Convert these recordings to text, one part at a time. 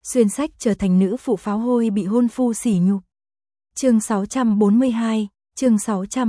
xuyên sách trở thành nữ phụ pháo hôi bị hôn phu sỉ nhục. Chương 642, chương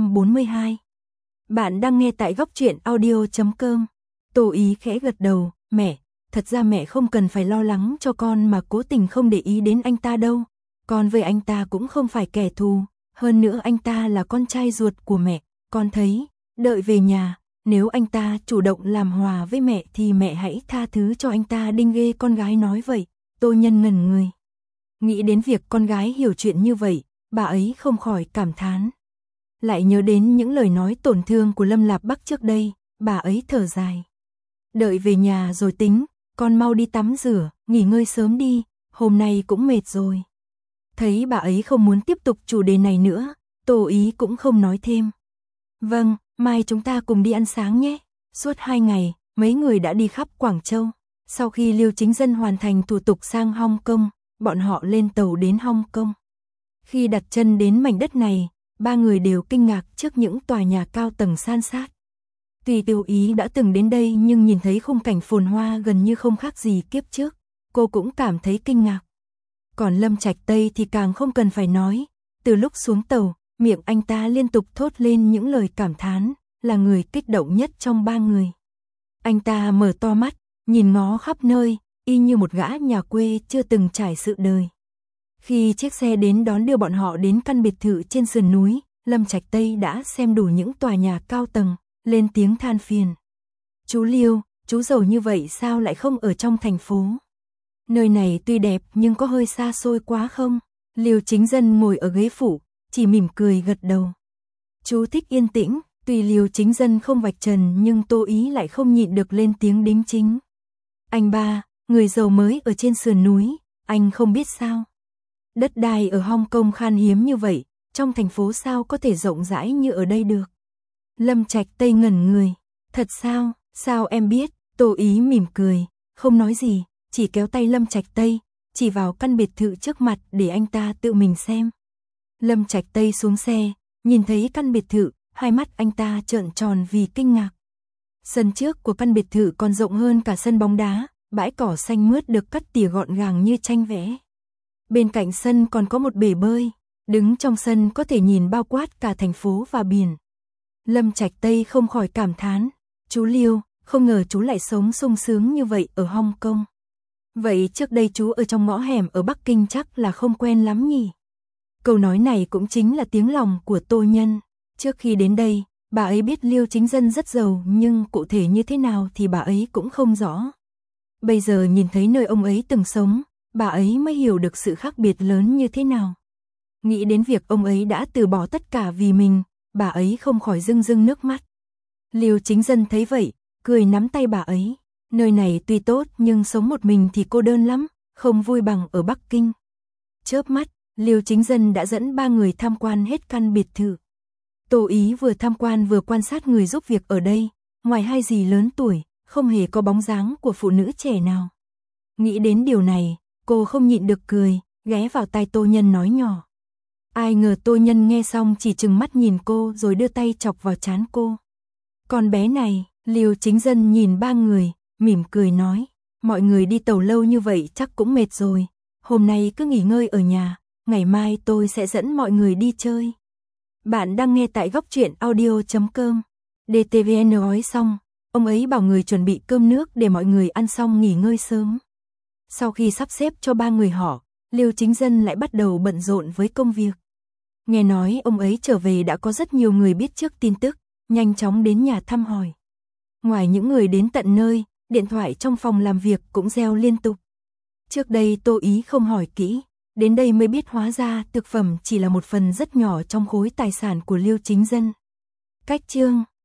642. Bạn đang nghe tại góc truyện audio.com. Tô Ý khẽ gật đầu, mẹ, thật ra mẹ không cần phải lo lắng cho con mà cố tình không để ý đến anh ta đâu. Con với anh ta cũng không phải kẻ thù, hơn nữa anh ta là con trai ruột của mẹ. Con thấy, đợi về nhà, nếu anh ta chủ động làm hòa với mẹ thì mẹ hãy tha thứ cho anh ta. Đinh ghê, con gái nói vậy. Tô Nhân ngẩn người. Nghĩ đến việc con gái hiểu chuyện như vậy, bà ấy không khỏi cảm thán. Lại nhớ đến những lời nói tổn thương của Lâm Lạp Bắc trước đây, bà ấy thở dài. Đợi về nhà rồi tính, con mau đi tắm rửa, nghỉ ngơi sớm đi, hôm nay cũng mệt rồi. Thấy bà ấy không muốn tiếp tục chủ đề này nữa, Tô Ý cũng không nói thêm. Vâng, mai chúng ta cùng đi ăn sáng nhé. Suốt 2 ngày, mấy người đã đi khắp Quảng Châu. Sau khi Liêu Chính Dân hoàn thành thủ tục sang Hong Kong, bọn họ lên tàu đến Hong Kong. Khi đặt chân đến mảnh đất này, ba người đều kinh ngạc trước những tòa nhà cao tầng san sát. Tuy Tiêu Ý đã từng đến đây nhưng nhìn thấy khung cảnh phồn hoa gần như không khác gì kiếp trước, cô cũng cảm thấy kinh ngạc. Còn Lâm Trạch Tây thì càng không cần phải nói, từ lúc xuống tàu, miệng anh ta liên tục thốt lên những lời cảm thán, là người kích động nhất trong ba người. Anh ta mở to mắt, nhìn ngó khắp nơi, y như một gã nhà quê chưa từng trải sự đời. Khi chiếc xe đến đón đưa bọn họ đến căn biệt thự trên sườn núi, Lâm Trạch Tây đã xem đủ những tòa nhà cao tầng, lên tiếng than phiền. Chú Liêu, chú giàu như vậy sao lại không ở trong thành phố? Nơi này tuy đẹp nhưng có hơi xa xôi quá không? Liêu Chính Dân ngồi ở ghế phụ, chỉ mỉm cười gật đầu. Chú thích yên tĩnh, tuy Liêu Chính Dân không vạch trần nhưng Tô Ý lại không nhịn được lên tiếng đính chính. Anh ba, người giàu mới ở trên sườn núi, anh không biết sao? Đất đai ở Hong Kong khan hiếm như vậy, trong thành phố sao có thể rộng rãi như ở đây được? Lâm Trạch Tây ngẩn người. Thật sao, sao em biết? Tô Ý mỉm cười, không nói gì, chỉ kéo tay Lâm Trạch Tây, chỉ vào căn biệt thự trước mặt để anh ta tự mình xem. Lâm Trạch Tây xuống xe, nhìn thấy căn biệt thự, hai mắt anh ta trợn tròn vì kinh ngạc. Sân trước của căn biệt thự còn rộng hơn cả sân bóng đá, bãi cỏ xanh mướt được cắt tỉa gọn gàng như tranh vẽ. Bên cạnh sân còn có một bể bơi, đứng trong sân có thể nhìn bao quát cả thành phố và biển. Lâm Trạch Tây không khỏi cảm thán, chú Liêu, không ngờ chú lại sống sung sướng như vậy ở Hong Kong. Vậy trước đây chú ở trong ngõ hẻm ở Bắc Kinh chắc là không quen lắm nhỉ? Câu nói này cũng chính là tiếng lòng của Tô Nhân. Trước khi đến đây, bà ấy biết Liêu Chính Dân rất giàu nhưng cụ thể như thế nào thì bà ấy cũng không rõ. Bây giờ nhìn thấy nơi ông ấy từng sống, bà ấy mới hiểu được sự khác biệt lớn như thế nào. Nghĩ đến việc ông ấy đã từ bỏ tất cả vì mình, bà ấy không khỏi rưng rưng nước mắt. Liêu Chính Dân thấy vậy, cười nắm tay bà ấy. Nơi này tuy tốt nhưng sống một mình thì cô đơn lắm, không vui bằng ở Bắc Kinh. Chớp mắt, Liêu Chính Dân đã dẫn ba người tham quan hết căn biệt thự. Tô Ý vừa tham quan vừa quan sát người giúp việc ở đây, ngoài hai dì lớn tuổi, không hề có bóng dáng của phụ nữ trẻ nào. Nghĩ đến điều này, cô không nhịn được cười, ghé vào tai Tô Nhân nói nhỏ. Ai ngờ Tô Nhân nghe xong chỉ trừng mắt nhìn cô rồi đưa tay chọc vào trán cô. Con bé này, Liêu Chính Dân nhìn ba người, mỉm cười nói, mọi người đi tàu lâu như vậy chắc cũng mệt rồi, hôm nay cứ nghỉ ngơi ở nhà, ngày mai tôi sẽ dẫn mọi người đi chơi. Bạn đang nghe tại góc truyện audio.com. DTVN nói xong, ông ấy bảo người chuẩn bị cơm nước để mọi người ăn xong nghỉ ngơi sớm. Sau khi sắp xếp cho ba người họ, Liêu Chính Dân lại bắt đầu bận rộn với công việc. Nghe nói ông ấy trở về đã có rất nhiều người biết trước tin tức, nhanh chóng đến nhà thăm hỏi. Ngoài những người đến tận nơi, điện thoại trong phòng làm việc cũng reo liên tục. Trước đây Tô Ý không hỏi kỹ, đến đây mới biết hóa ra thực phẩm chỉ là một phần rất nhỏ trong khối tài sản của Liêu Chính Dân. Cách chương